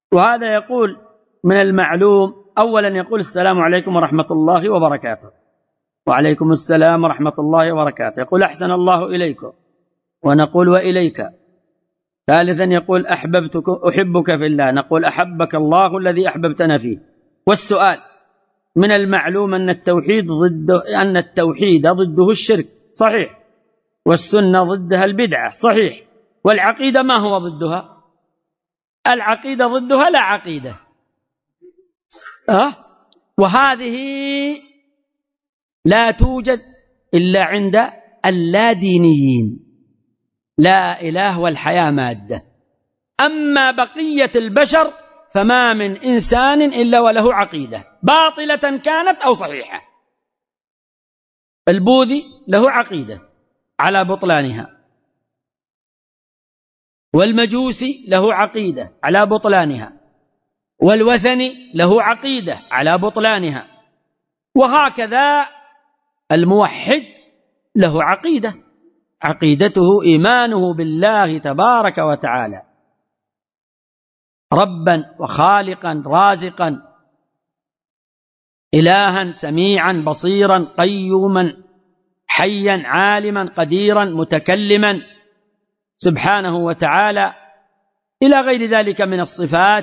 وهذا يقول من المعلوم أولا يقول السلام عليكم ورحمة الله وبركاته، وعليكم السلام ورحمة الله وبركاته. يقول أحسن الله إليكم، ونقول وإليك. ثالثا يقول أحبك في الله، نقول أحبك الله الذي أحببتنا فيه. والسؤال: من المعلوم أن التوحيد ضده الشرك، صحيح، والسنة ضدها البدعة، صحيح، والعقيدة ما هو ضدها؟ العقيدة ضدها لا عقيدة. وهذه لا توجد إلا عند اللادينيين، لا إله والحياة مادة. أما بقية البشر فما من إنسان إلا وله عقيدة، باطلة كانت أو صحيحة. البوذي له عقيدة على بطلانها، والمجوسي له عقيدة على بطلانها، والوثني له عقيدة على بطلانها، وهكذا الموحد له عقيدة، عقيدته إيمانه بالله تبارك وتعالى ربا وخالقا رازقا إلها سميعا بصيرا قيوما حيا عالما قديرا متكلما سبحانه وتعالى إلى غير ذلك من الصفات.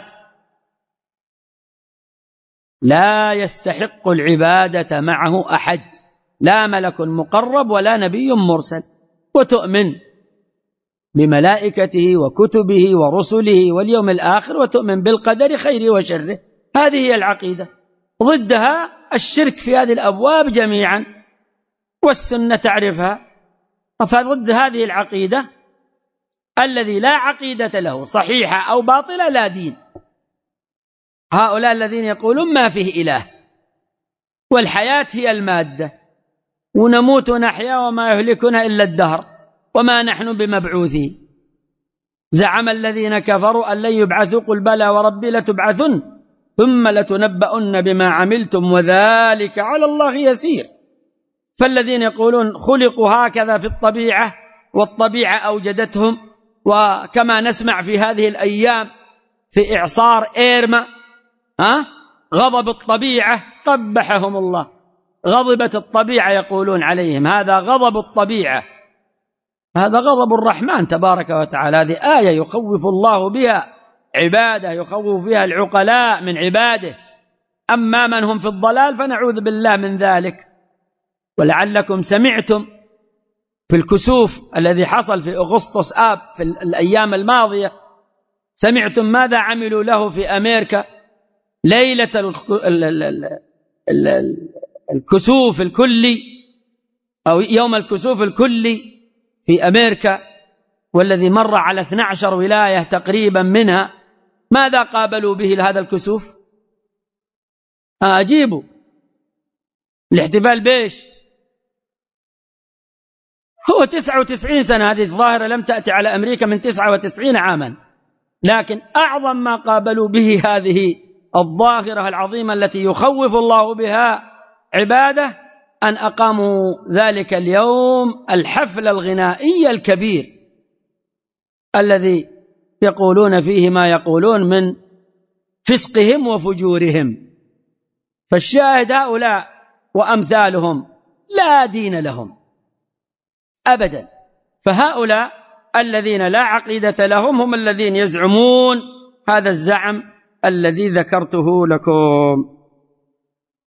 لا يستحق العبادة معه أحد، لا ملك مقرب ولا نبي مرسل. وتؤمن بملائكته وكتبه ورسله واليوم الآخر، وتؤمن بالقدر خيره وشره. هذه هي العقيدة. ضدها الشرك في هذه الأبواب جميعا، والسنة تعرفها. فضد هذه العقيدة الذي لا عقيدة له صحيحة أو باطلة لا دين. هؤلاء الذين يقولون ما فيه إله، والحياة هي المادة، ونموت ونحيا وما يهلكنا إلا الدهر، وما نحن بمبعوثين. زعم الذين كفروا أن لن يبعثوا، قل بلى وربي لتبعثن ثم لتنبؤن بما عملتم وذلك على الله يسير. فالذين يقولون خلقوا هكذا في الطبيعة والطبيعة أوجدتهم، وكما نسمع في هذه الأيام في إعصار إيرما غضب الطبيعة، قبحهم الله، غضبت الطبيعة يقولون عليهم، هذا غضب الطبيعة، هذا غضب الرحمن تبارك وتعالى. هذه آية يخوف الله بها عباده، يخوف بها العقلاء من عباده. أما من هم في الضلال فنعوذ بالله من ذلك. ولعلكم سمعتم في الكسوف الذي حصل في أغسطس آب في الأيام الماضية، سمعتم ماذا عملوا له في أمريكا ليلة الكسوف الكلي، أو يوم الكسوف الكلي في أمريكا، والذي مر على 12 ولاية تقريبا منها. ماذا قابلوا به لهذا الكسوف؟ أجيبوا الاحتفال بيش؟ هو 99 سنة، هذه الظاهرة لم تأتي على أمريكا من 99 عاما، لكن أعظم ما قابلوا به هذه الظاهرة العظيمة التي يخوف الله بها عباده، أن أقاموا ذلك اليوم الحفل الغنائي الكبير الذي يقولون فيه ما يقولون من فسقهم وفجورهم. فالشاهد هؤلاء وأمثالهم لا دين لهم أبدا. فهؤلاء الذين لا عقيدة لهم هم الذين يزعمون هذا الزعم الذي ذكرته لكم.